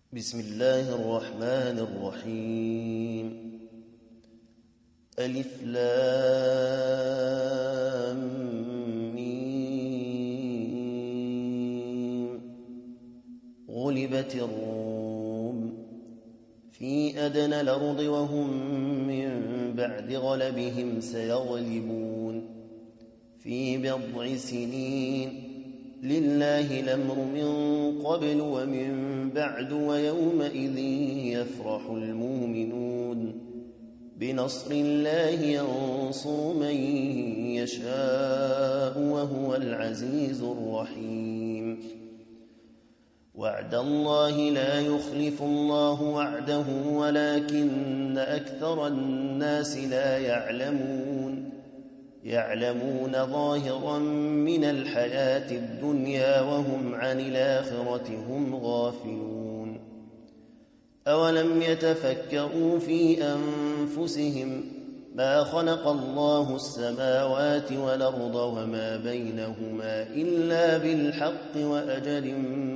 بسم الله الرحمن الرحيم. ألف لام ميم. غلبت الروم في أدنى الأرض وهم من بعد غلبهم سيغلبون في بضع سنين. لله الأمر من قبل ومن بعد ويومئذ يفرح المؤمنون بنصر الله ينصر من يشاء وهو العزيز الرحيم. وعد الله لا يخلف الله وعده ولكن أكثر الناس لا يعلمون ظاهرا من الحياة الدنيا وهم عن الآخرة هم غافلون. أولم يتفكروا في أنفسهم ما خلق الله السماوات والأرض وما بينهما إلا بالحق وأجل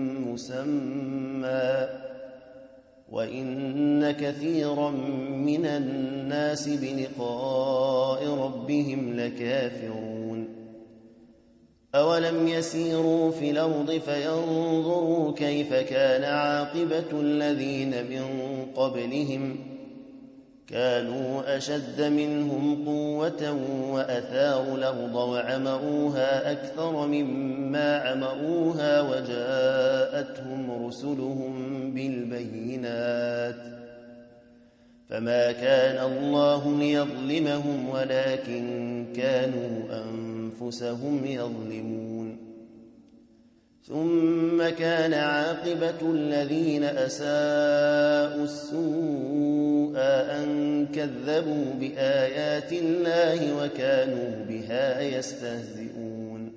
مسمى وإن كثيرا من الناس بلقاء ربهم لكافرون. أولم يسيروا في الأرض فينظروا كيف كان عاقبة الذين من قبلهم كانوا أشد منهم قوة وأثاروا الأرض وعمروها أكثر مما عمروها وجاءتهم رسلهم بالبينات فما كان الله ليظلمهم ولكن كانوا أنفسهم يظلمون. ثم كان عاقبة الذين أساءوا السوء أن كذبوا بآيات الله وكانوا بها يستهزئون.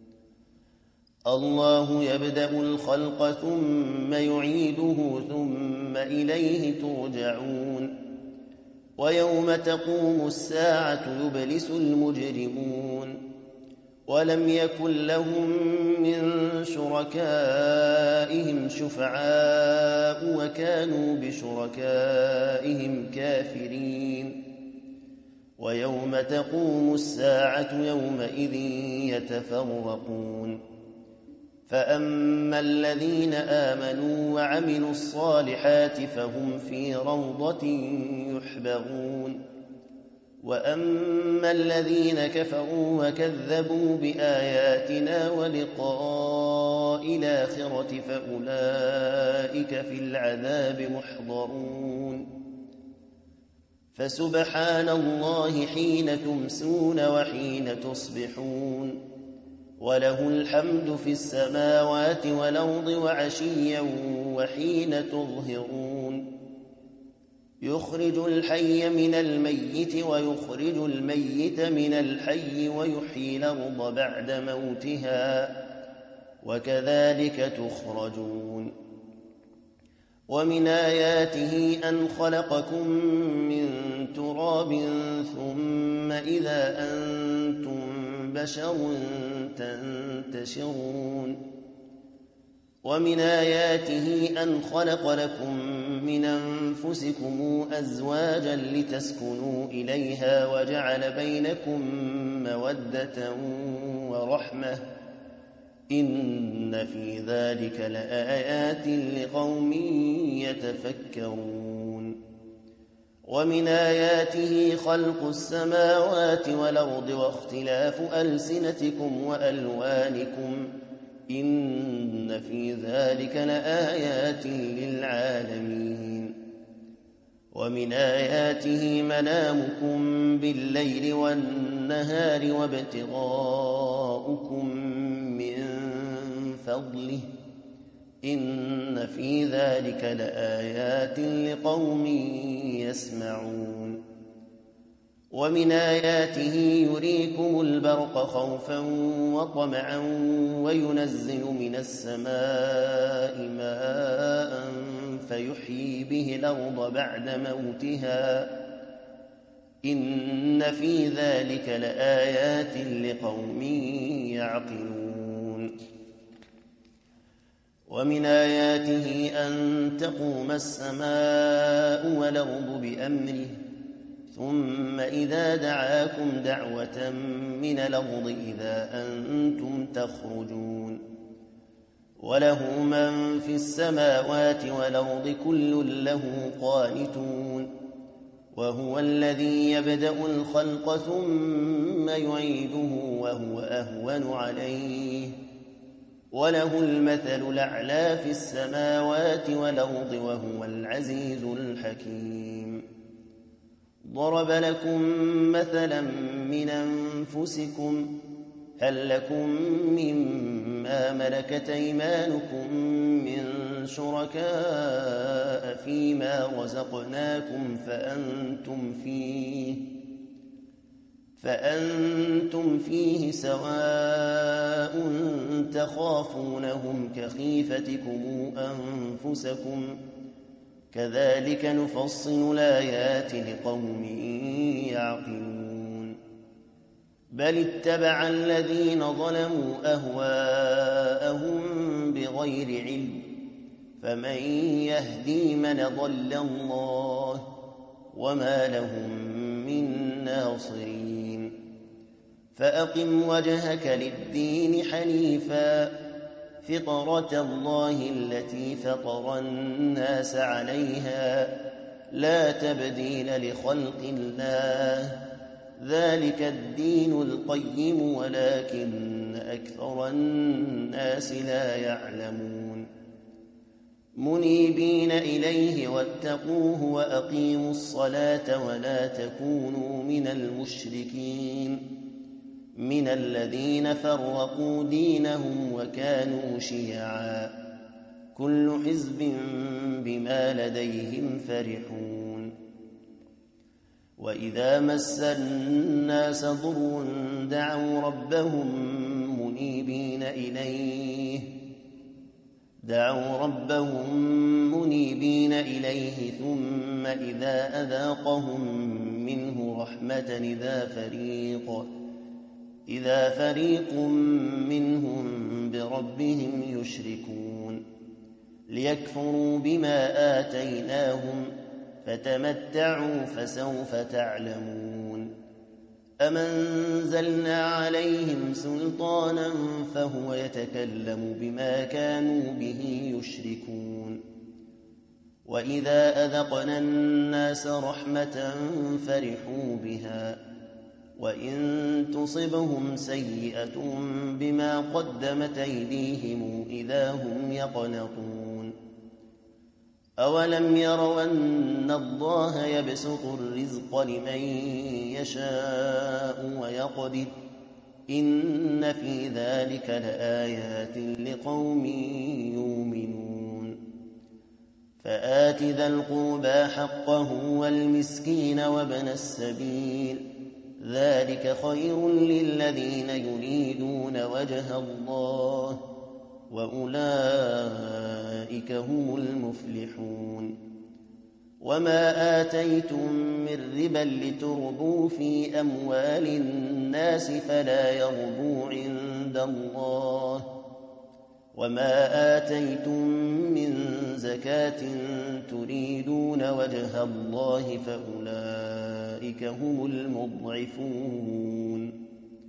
الله يبدأ الخلق ثم يعيده ثم إليه ترجعون. ويوم تقوم الساعة يبلس المجرمون ولم يكن لهم من شركائهم شفعاء وكانوا بشركائهم كافرين. ويوم تقوم الساعة يومئذ يتفرقون فأما الذين آمنوا وعملوا الصالحات فهم في روضة يحبرون وأما الذين كفروا وكذبوا بآياتنا ولقاء الآخرة فأولئك في العذاب محضرون. فسبحان الله حين تمسون وحين تصبحون وله الحمد في السماوات والأرض وعشيا وحين تظهرون. يخرج الحي من الميت ويخرج الميت من الحي ويحيي الأرض بعد موتها وكذلك تخرجون. ومن آياته أن خلقكم من تراب ثم إذا أنتم بشر تنتشرون. ومن آياته أن خلق لكم من أنفسكم أزواجا لتسكنوا إليها وجعل بينكم مودة ورحمة إن في ذلك لآيات لقوم يتفكرون. ومن آياته خلق السماوات والأرض واختلاف ألسنتكم وألوانكم إن في ذلك لآيات للعالمين. ومن آياته منامكم بالليل والنهار وابتغاؤكم من فضله إن في ذلك لآيات لقوم يسمعون. ومن آياته يريكم البرق خوفا وطمعا وينزل من السماء ماء فيحيي به الأرض بعد موتها إن في ذلك لآيات لقوم يعقلون. ومن آياته أن تقوم السماء والأرض بأمره ثم إذا دعاكم دعوة من الأرض إذا أنتم تخرجون وله من في السماوات والأرض كل له قانتون وهو الذي يبدأ الخلق ثم يعيده وهو أهون عليه وله المثل الأعلى في السماوات والأرض وهو العزيز الحكيم ضرب لكم مثلا من أنفسكم هل لكم مما ملكت أيمانكم من شركاء فيما رزقناكم فأنتم فيه سواء تخافونهم كخيفتكم أنفسكم كذلك نفصل الآيات لقوم يعقلون بل اتبع الذين ظلموا أهواءهم بغير علم فمن يهدي من ضل الله وما لهم من ناصرين فأقم وجهك للدين حنيفا فطرة الله التي فطر الناس عليها لا تبديل لخلق الله ذلك الدين القيم ولكن أكثر الناس لا يعلمون منيبين إليه واتقوه وأقيموا الصلاة ولا تكونوا من المشركين من الذين فرقوا دينهم وكانوا شيعا كل حزب بما لديهم فرحون وإذا مس الناس ضر دعوا ربهم منيبين إليه ثم إذا أذاقهم منه رحمة إذا فريق منهم بربهم يشركون ليكفروا بما آتيناهم فتمتعوا فسوف تعلمون أم أنزلنا عليهم سلطانا فهو يتكلم بما كانوا به يشركون وإذا أذقنا الناس رحمة فرحوا بها وإن تصبهم سيئة بما قدمت أيديهم إذا هم يقنطون أولم يروا أن الله يبسط الرزق لمن يشاء ويقدر إن في ذلك لآيات لقوم يؤمنون فآت ذا القربى حقه والمسكين وابن السبيل ذلك خير للذين يريدون وجه الله وأولئك هم المفلحون وما آتيتم من ربا لتربوا في أموال الناس فلا يربو عند الله وما آتيتم من زكاة تريدون وجه الله فأولئك هم المضعفون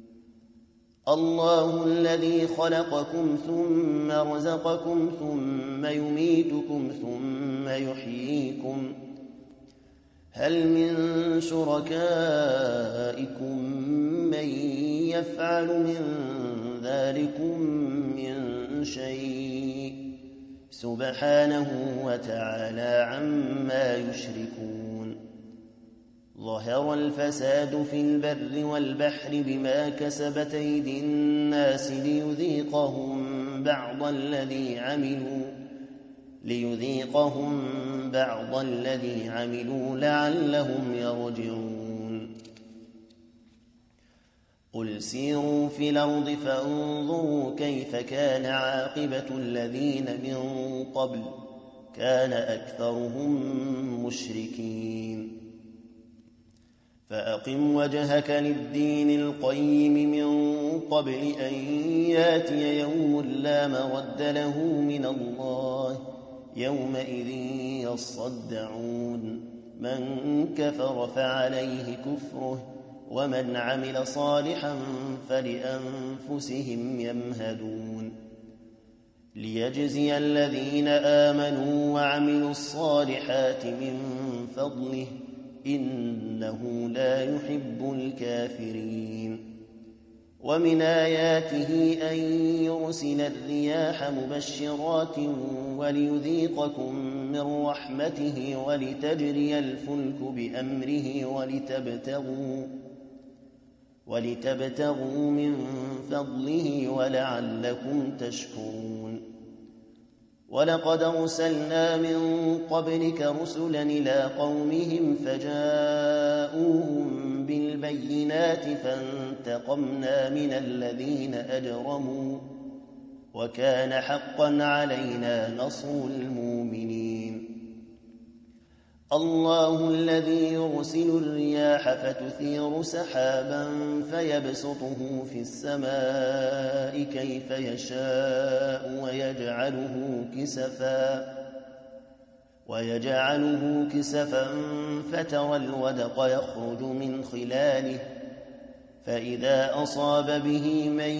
الله الذي خلقكم ثم رزقكم ثم يميتكم ثم يحييكم هل من شركائكم من يفعل من ذلكم من شيء سبحانه وتعالى عما يشركون ظهر الفساد في البر والبحر بما كسبت أيدي الناس ليذيقهم بعض الذي عملوا لعلهم يرجعون قل سيروا في الأرض فانظروا كيف كان عاقبة الذين من قبل كان أكثرهم مشركين فأقم وجهك للدين القيم من قبل أن ياتي يوم لا مرد له من الله يومئذ يصدعون من كفر فعليه كفره ومن عمل صالحا فلأنفسهم يمهدون ليجزي الذين آمنوا وعملوا الصالحات من فضله إنه لا يحب الكافرين ومن آياته أن يرسل الرياح مبشرات وليذيقكم من رحمته ولتجري الفلك بأمره ولتبتغوا من فضله ولعلكم تشكرون ولقد أرسلنا من قبلك رسلا إلى قومهم فجاءوهم بالبينات فانتقمنا من الذين أجرموا وكان حقا علينا نصر المؤمنين الله الذي يرسل الرياح فتثير سحابا فيبسطه في السماء كيف يشاء ويجعله كسفا فترى الودق يخرج من خلاله فإذا أصاب به من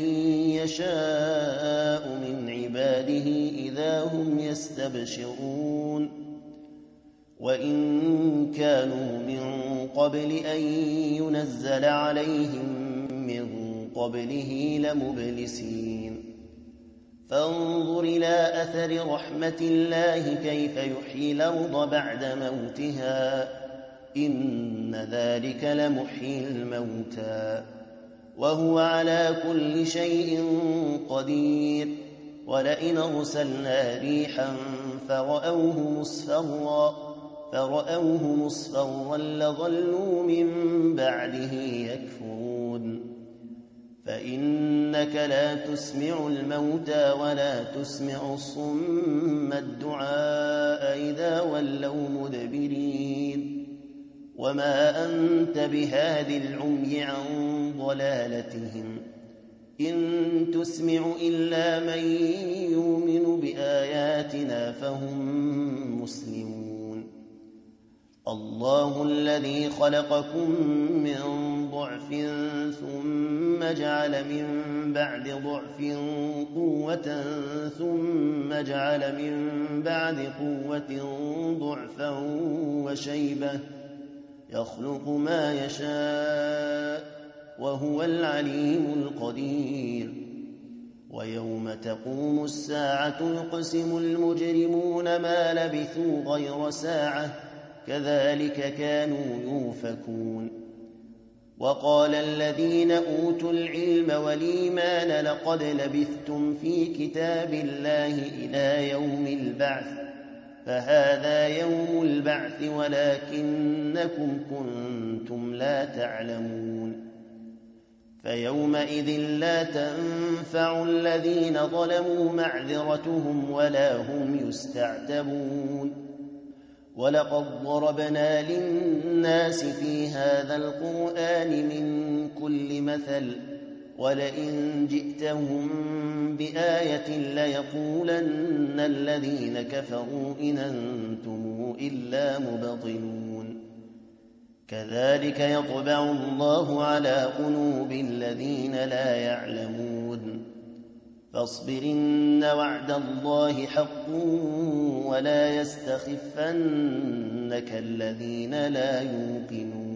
يشاء من عباده إذا هم يستبشرون وإن كانوا من قبل أن ينزل عليهم من قبله لمبلسين فانظر إلى أثر رحمة الله كيف يحيي الأرض بعد موتها إن ذلك لمحيي الموتى وهو على كل شيء قدير ولئن أرسلنا ريحا فرأوه مصفرا لظلوا من بعده يكفرون فإنك لا تسمع الموتى ولا تسمع الصم الدعاء إذا ولوا مدبرين وما أنت بهاد العمي عن ضلالتهم إن تسمع إلا من يؤمن بآياتنا فهم مسلمون الله الذي خلقكم من ضعف ثم جعل من بعد ضعف قوة ثم جعل من بعد قوة ضعفا وشيبة يخلق ما يشاء وهو العليم القدير ويوم تقوم الساعة يقسم المجرمون ما لبثوا غير ساعة كذلك كانوا يؤفكون وقال الذين أوتوا العلم والإيمان لقد لبثتم في كتاب الله إلى يوم البعث فهذا يوم البعث ولكنكم كنتم لا تعلمون فيومئذ لا تنفع الذين ظلموا معذرتهم ولا هم يستعتبون ولقد ضربنا للناس في هذا القرآن من كل مثل ولئن جئتهم بآية ليقولن الذين كفروا إن أنتم إلا مبطلون كذلك يطبع الله على قلوب الذين لا يعلمون فاصبر إن وعد الله حق ولا يستخفنك الذين لا يوقنون